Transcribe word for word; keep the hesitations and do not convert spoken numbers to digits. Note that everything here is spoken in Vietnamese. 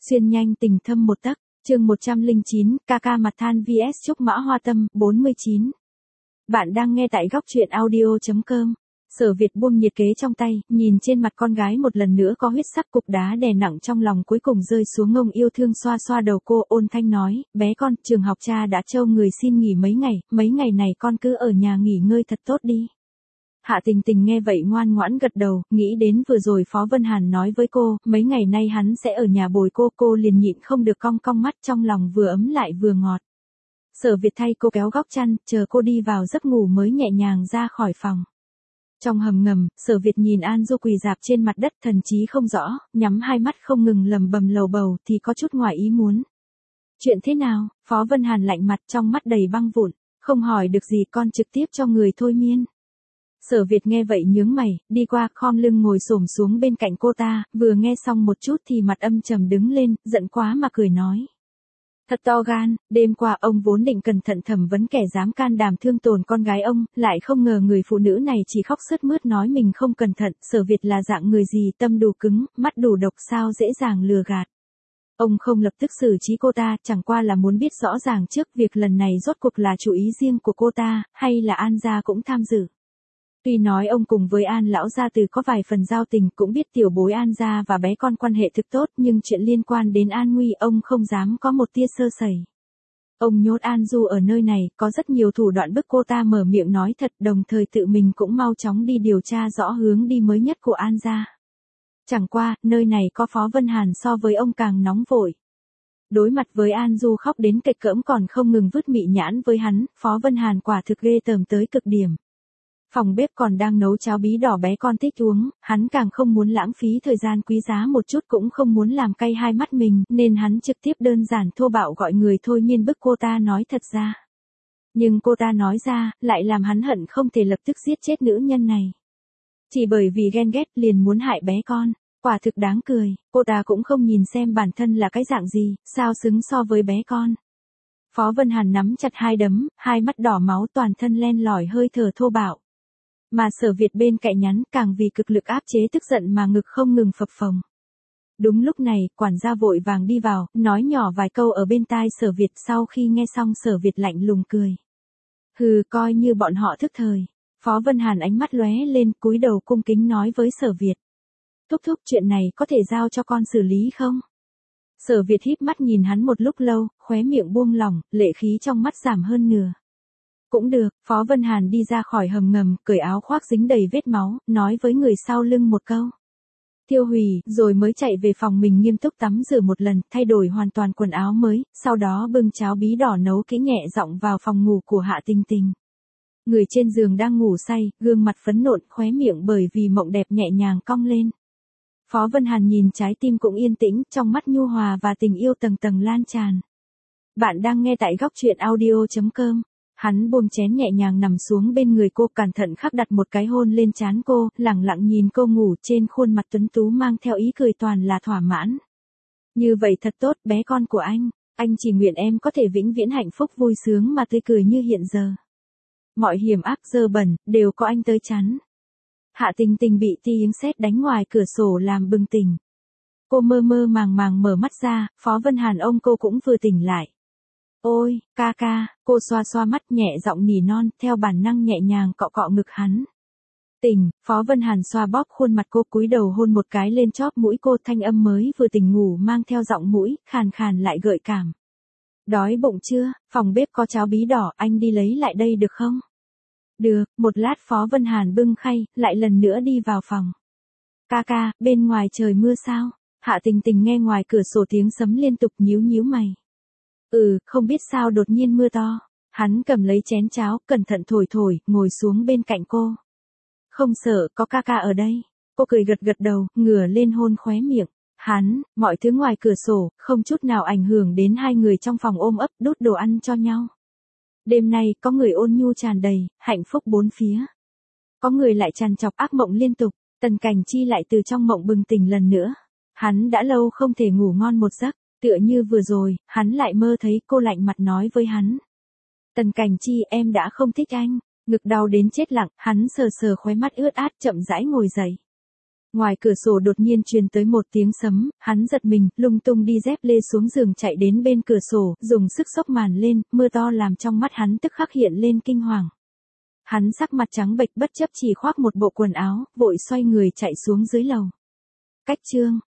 Xuyên nhanh tình thâm một tấc, chương một trăm lẻ chín, ca ca mặt than vs Trúc Mã Hoa Tâm, bốn mươi chín. Bạn đang nghe tại góc truyện audio chấm com. Sở Việt buông nhiệt kế trong tay, nhìn trên mặt con gái một lần nữa có huyết sắc, cục đá đè nặng trong lòng cuối cùng rơi xuống, ngông yêu thương xoa xoa đầu cô, ôn thanh nói, bé con, trường học cha đã cho người xin nghỉ mấy ngày, mấy ngày này con cứ ở nhà nghỉ ngơi thật tốt đi. Hạ Tình Tình nghe vậy ngoan ngoãn gật đầu, nghĩ đến vừa rồi Phó Vân Hàn nói với cô, mấy ngày nay hắn sẽ ở nhà bồi cô, cô liền nhịn không được cong cong mắt, trong lòng vừa ấm lại vừa ngọt. Sở Việt thay cô kéo góc chăn, chờ cô đi vào giấc ngủ mới nhẹ nhàng ra khỏi phòng. Trong hầm ngầm, Sở Việt nhìn An Du quỳ rạp trên mặt đất, thần trí không rõ, nhắm hai mắt không ngừng lầm bầm lầu bầu, thì có chút ngoài ý muốn. Chuyện thế nào? Phó Vân Hàn lạnh mặt, trong mắt đầy băng vụn, không hỏi được gì, con trực tiếp cho người thôi miên. Sở Việt nghe vậy nhướng mày, đi qua khom lưng ngồi xổm xuống bên cạnh cô ta, vừa nghe xong một chút thì mặt âm trầm đứng lên, giận quá mà cười nói. Thật to gan, đêm qua ông vốn định cẩn thận thẩm vấn kẻ dám can đảm thương tổn con gái ông, lại không ngờ người phụ nữ này chỉ khóc sướt mướt nói mình không cẩn thận. Sở Việt là dạng người gì, tâm đủ cứng, mắt đủ độc, sao dễ dàng lừa gạt. Ông không lập tức xử trí cô ta, chẳng qua là muốn biết rõ ràng trước việc lần này rốt cuộc là chủ ý riêng của cô ta, hay là An gia cũng tham dự. Tuy nói ông cùng với An lão gia từ có vài phần giao tình, cũng biết tiểu bối An gia và bé con quan hệ thực tốt, nhưng chuyện liên quan đến an nguy ông không dám có một tia sơ sẩy. Ông nhốt An Du ở nơi này, có rất nhiều thủ đoạn bức cô ta mở miệng nói thật, đồng thời tự mình cũng mau chóng đi điều tra rõ hướng đi mới nhất của An gia. Chẳng qua, nơi này có Phó Vân Hàn so với ông càng nóng vội. Đối mặt với An Du khóc đến kịch cỡm còn không ngừng vứt mị nhãn với hắn, Phó Vân Hàn quả thực ghê tởm tới cực điểm. Phòng bếp còn đang nấu cháo bí đỏ bé con thích uống, hắn càng không muốn lãng phí thời gian quý giá một chút, cũng không muốn làm cay hai mắt mình, nên hắn trực tiếp đơn giản thô bạo gọi người thôi miên bức cô ta nói thật ra. Nhưng cô ta nói ra, lại làm hắn hận không thể lập tức giết chết nữ nhân này. Chỉ bởi vì ghen ghét liền muốn hại bé con, quả thực đáng cười, cô ta cũng không nhìn xem bản thân là cái dạng gì, sao xứng so với bé con. Phó Vân Hàn nắm chặt hai đấm, hai mắt đỏ máu, toàn thân len lỏi hơi thở thô bạo. Mà Sở Việt bên cạnh nhắn, càng vì cực lực áp chế tức giận mà ngực không ngừng phập phồng. Đúng lúc này, quản gia vội vàng đi vào, nói nhỏ vài câu ở bên tai Sở Việt, sau khi nghe xong Sở Việt lạnh lùng cười. Hừ, coi như bọn họ thức thời. Phó Vân Hàn ánh mắt lóe lên, cúi đầu cung kính nói với Sở Việt. Thúc thúc, chuyện này có thể giao cho con xử lý không? Sở Việt híp mắt nhìn hắn một lúc lâu, khóe miệng buông lỏng, lệ khí trong mắt giảm hơn nửa. Cũng được, Phó Vân Hàn đi ra khỏi hầm ngầm, cởi áo khoác dính đầy vết máu, nói với người sau lưng một câu. Tiêu hủy, rồi mới chạy về phòng mình nghiêm túc tắm rửa một lần, thay đổi hoàn toàn quần áo mới, sau đó bưng cháo bí đỏ nấu kỹ nhẹ giọng vào phòng ngủ của Hạ Tình Tình. Người trên giường đang ngủ say, gương mặt phấn nộn, khóe miệng bởi vì mộng đẹp nhẹ nhàng cong lên. Phó Vân Hàn nhìn trái tim cũng yên tĩnh, trong mắt nhu hòa và tình yêu tầng tầng lan tràn. Bạn đang nghe tại góc truyện audio chấm com. Hắn buông chén nhẹ nhàng nằm xuống bên người cô, cẩn thận khắc đặt một cái hôn lên trán cô, lẳng lặng nhìn cô ngủ, trên khuôn mặt tuấn tú mang theo ý cười toàn là thỏa mãn. Như vậy thật tốt, bé con của anh, anh chỉ nguyện em có thể vĩnh viễn hạnh phúc vui sướng mà tươi cười như hiện giờ. Mọi hiểm ác dơ bẩn, đều có anh tới chắn. Hạ Tình Tình bị tiếng sét đánh ngoài cửa sổ làm bừng tỉnh. Cô mơ mơ màng màng mở mắt ra, Phó Vân Hàn ôm cô cũng vừa tỉnh lại. Ôi, ca ca, cô xoa xoa mắt nhẹ giọng nỉ non, theo bản năng nhẹ nhàng cọ cọ ngực hắn. Tỉnh, Phó Vân Hàn xoa bóp khuôn mặt cô, cúi đầu hôn một cái lên chóp mũi cô, thanh âm mới vừa tỉnh ngủ mang theo giọng mũi, khàn khàn lại gợi cảm. Đói bụng chưa, phòng bếp có cháo bí đỏ, anh đi lấy lại đây được không? Được, một lát Phó Vân Hàn bưng khay, lại lần nữa đi vào phòng. Ca ca, bên ngoài trời mưa sao? Hạ Tình Tình nghe ngoài cửa sổ tiếng sấm liên tục, nhíu nhíu mày. Ừ, không biết sao đột nhiên mưa to. Hắn cầm lấy chén cháo, cẩn thận thổi thổi, ngồi xuống bên cạnh cô. Không sợ, có ca ca ở đây. Cô cười gật gật đầu, ngửa lên hôn khóe miệng. Hắn, mọi thứ ngoài cửa sổ, không chút nào ảnh hưởng đến hai người trong phòng ôm ấp, đút đồ ăn cho nhau. Đêm nay, có người ôn nhu tràn đầy, hạnh phúc bốn phía. Có người lại tràn trọc ác mộng liên tục, Tần Cảnh Chi lại từ trong mộng bừng tỉnh lần nữa. Hắn đã lâu không thể ngủ ngon một giấc. Tựa như vừa rồi, hắn lại mơ thấy cô lạnh mặt nói với hắn. Tần Cảnh Chi, em đã không thích anh. Ngực đau đến chết lặng, hắn sờ sờ khóe mắt ướt át, chậm rãi ngồi dậy. Ngoài cửa sổ đột nhiên truyền tới một tiếng sấm, hắn giật mình, lung tung đi dép lê xuống giường chạy đến bên cửa sổ, dùng sức xốc màn lên, mưa to làm trong mắt hắn tức khắc hiện lên kinh hoàng. Hắn sắc mặt trắng bệch bất chấp chỉ khoác một bộ quần áo, vội xoay người chạy xuống dưới lầu. Cách chương